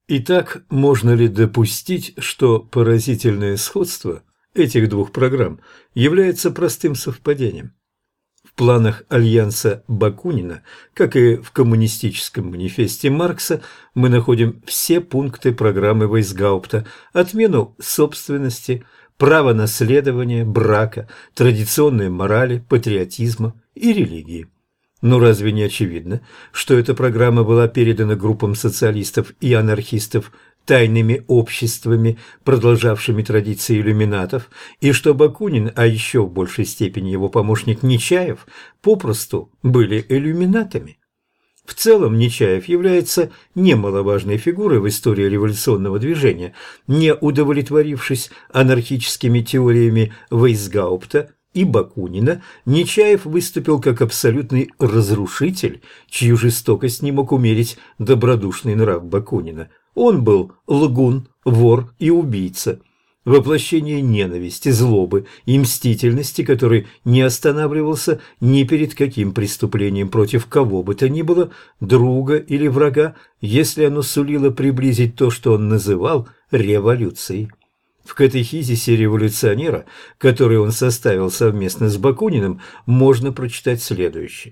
Итак, можно ли допустить, что поразительное сходство этих двух программ является простым совпадением? В планах альянса Бакунина, как и в коммунистическом манифесте Маркса, мы находим все пункты программы Вейсгаупта: отмену собственности, право наследования, брака, традиционной морали, патриотизма и религии. Но разве не очевидно, что эта программа была передана группам социалистов и анархистов тайными обществами, продолжавшими традиции иллюминатов, и что Бакунин, а еще в большей степени его помощник Нечаев, попросту были иллюминатами? В целом Нечаев является немаловажной фигурой в истории революционного движения. Не удовлетворившись анархическими теориями Вейсгаупта и Бакунина, Нечаев выступил как абсолютный разрушитель, чью жестокость не мог умерить добродушный нрав Бакунина. Он был лгун, вор и убийца, воплощение ненависти, злобы и мстительности, который не останавливался ни перед каким преступлением против кого бы то ни было, друга или врага, если оно сулило приблизить то, что он называл революцией. В катехизисе революционера, который он составил совместно с Бакуниным, можно прочитать следующее.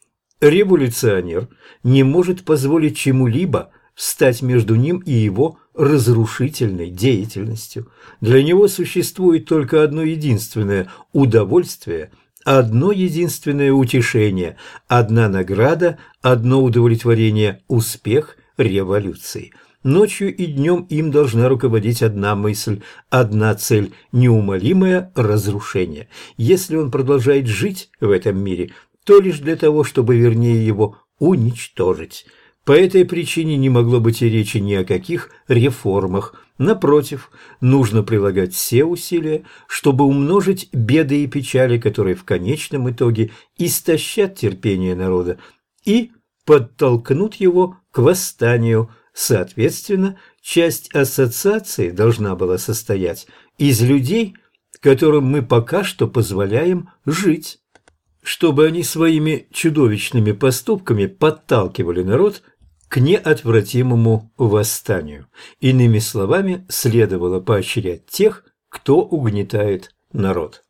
Революционер не может позволить чему-либо встать между ним и его разрушительной деятельностью. Для него существует только одно единственное удовольствие, одно единственное утешение, одна награда, одно удовлетворение – успех революции. Ночью и днем им должна руководить одна мысль, одна цель – неумолимое разрушение. Если он продолжает жить в этом мире, то лишь для того, чтобы вернее его уничтожить. По этой причине не могло быть и речи ни о каких реформах. Напротив, нужно прилагать все усилия, чтобы умножить беды и печали, которые в конечном итоге истощат терпение народа и подтолкнут его к восстанию. Соответственно, часть ассоциации должна была состоять из людей, которым мы пока что позволяем жить, чтобы они своими чудовищными поступками подталкивали народ к неотвратимому восстанию. Иными словами, следовало поощрять тех, кто угнетает народ.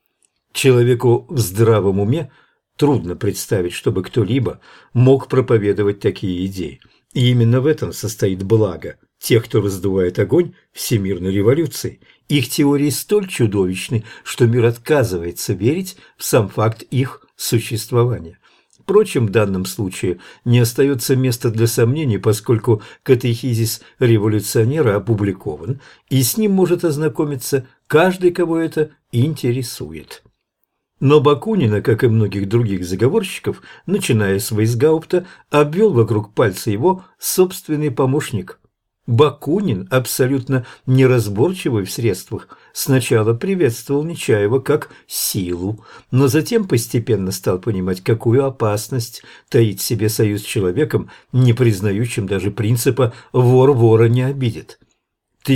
Человеку в здравом уме трудно представить, чтобы кто-либо мог проповедовать такие идеи. И именно в этом состоит благо тех, кто раздувает огонь всемирной революции. Их теории столь чудовищны, что мир отказывается верить в сам факт их существования. Впрочем, в данном случае не остается места для сомнений, поскольку катехизис революционера опубликован, и с ним может ознакомиться каждый, кого это интересует. Но Бакунина, как и многих других заговорщиков, начиная с Вейсгаупта, обвел вокруг пальца его собственный помощник. Бакунин, абсолютно неразборчивый в средствах, сначала приветствовал Нечаева как силу, но затем постепенно стал понимать, какую опасность таит в себе союз с человеком, не признающим даже принципа «вор вора не обидит». В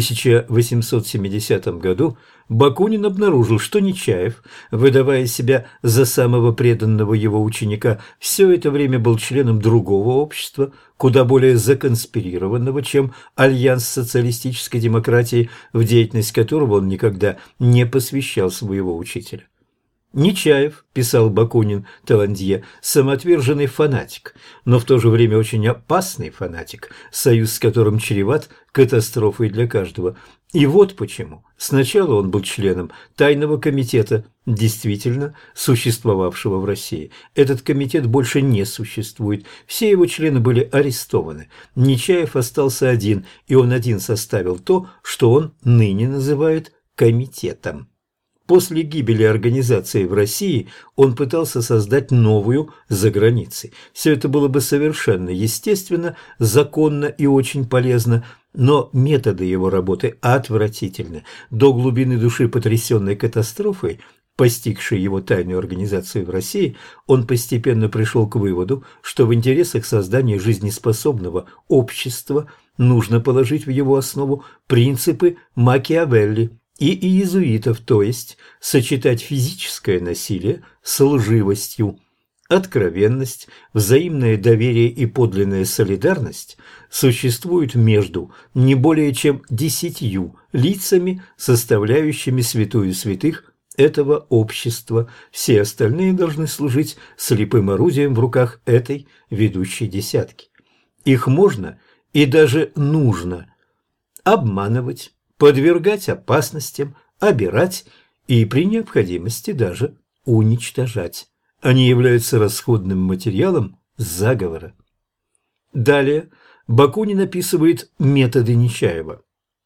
1870 году Бакунин обнаружил, что Нечаев, выдавая себя за самого преданного его ученика, все это время был членом другого общества, куда более законспирированного, чем Альянс социалистической демократии, в деятельность которого он никогда не посвящал своего учителя. Нечаев, писал Бакунин Таландье, самоотверженный фанатик, но в то же время очень опасный фанатик, союз с которым чреват катастрофой для каждого. И вот почему. Сначала он был членом тайного комитета, действительно существовавшего в России. Этот комитет больше не существует, все его члены были арестованы. Нечаев остался один, и он один составил то, что он ныне называет комитетом. После гибели организации в России он пытался создать новую за границей. Все это было бы совершенно естественно, законно и очень полезно, но методы его работы отвратительны. До глубины души потрясенной катастрофой, постигшей его тайную организацию в России, он постепенно пришел к выводу, что в интересах создания жизнеспособного общества нужно положить в его основу принципы Макиавелли и иезуитов, то есть сочетать физическое насилие с лживостью. Откровенность, взаимное доверие и подлинная солидарность существуют между не более чем 10 лицами, составляющими святую святых этого общества. Все остальные должны служить слепым орудием в руках этой ведущей десятки. Их можно и даже нужно обманывать, подвергать опасностям, обирать и при необходимости даже уничтожать. Они являются расходным материалом заговора. Далее Бакунин описывает методы Нечаева.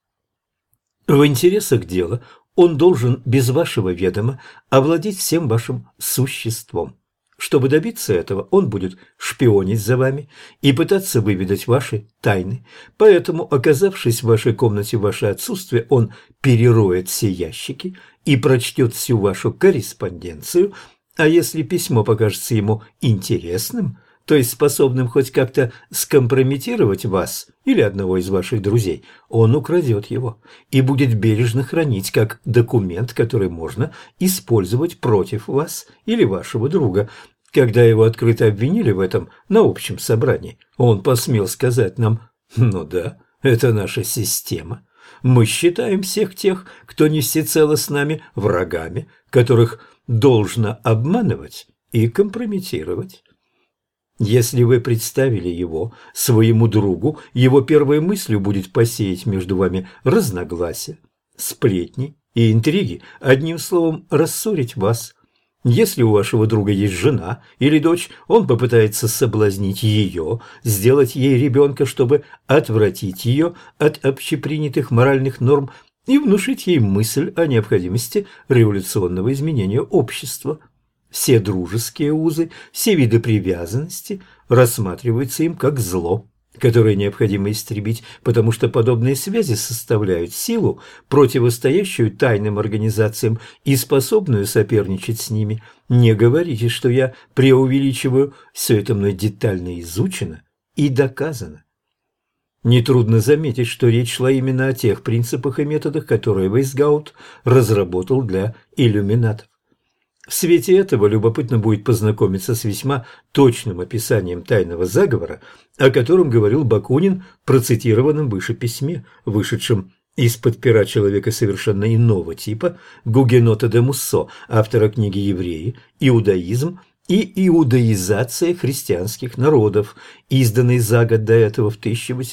В интересах дела он должен без вашего ведома овладеть всем вашим существом. Чтобы добиться этого, он будет шпионить за вами и пытаться выведать ваши тайны. Поэтому, оказавшись в вашей комнате в ваше отсутствие, он перероет все ящики и прочтет всю вашу корреспонденцию. А если письмо покажется ему интересным, то есть способным хоть как-то скомпрометировать вас или одного из ваших друзей, он украдет его и будет бережно хранить как документ, который можно использовать против вас или вашего друга. Когда его открыто обвинили в этом на общем собрании, он посмел сказать нам: «Ну да, это наша система. Мы считаем всех тех, кто не всецело с нами, врагами, которых должно обманывать и компрометировать». Если вы представили его своему другу, его первой мыслью будет посеять между вами разногласия, сплетни и интриги, одним словом, рассорить вас. Если у вашего друга есть жена или дочь, он попытается соблазнить ее, сделать ей ребенка, чтобы отвратить ее от общепринятых моральных норм и внушить ей мысль о необходимости революционного изменения общества. Все дружеские узы, все виды привязанности рассматриваются им как зло, которое необходимо истребить, потому что подобные связи составляют силу, противостоящую тайным организациям и способную соперничать с ними. Не говорите, что я преувеличиваю, все это мной детально изучено и доказано. Нетрудно заметить, что речь шла именно о тех принципах и методах, которые Вейсгаут разработал для иллюминатов. В свете этого любопытно будет познакомиться с весьма точным описанием тайного заговора, о котором говорил Бакунин в процитированном выше письме, вышедшем из-под пера человека совершенно иного типа, Гугенота де Муссо, автора книги «Евреи, иудаизм и иудаизация христианских народов», изданной за год до этого в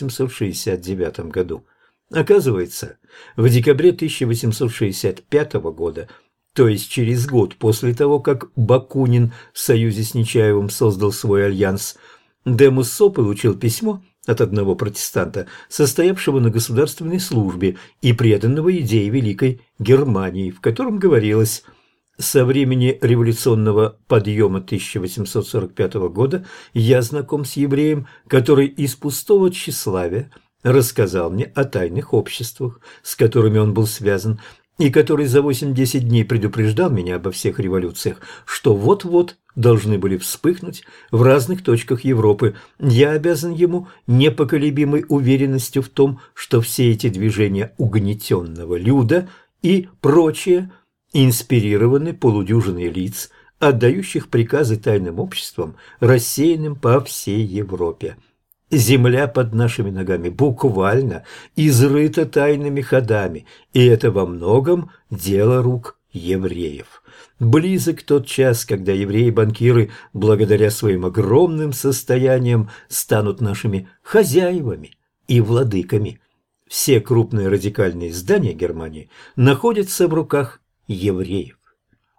1869 году. Оказывается, в декабре 1865 года, то есть через год после того, как Бакунин в союзе с Нечаевым создал свой альянс, де Муссо получил письмо от одного протестанта, состоявшего на государственной службе и преданного идее Великой Германии, в котором говорилось: «Со времени революционного подъема 1845 года я знаком с евреем, который из пустого тщеславия рассказал мне о тайных обществах, с которыми он был связан, и который за 8-10 дней предупреждал меня обо всех революциях, что вот-вот должны были вспыхнуть в разных точках Европы. Я обязан ему непоколебимой уверенностью в том, что все эти движения угнетенного люда и прочее инспирированы полудюжиной лиц, отдающих приказы тайным обществам, рассеянным по всей Европе. Земля под нашими ногами буквально изрыта тайными ходами, и это во многом дело рук евреев. Близок тот час, когда евреи-банкиры, благодаря своим огромным состояниям, станут нашими хозяевами и владыками. Все крупные радикальные издания Германии находятся в руках евреев.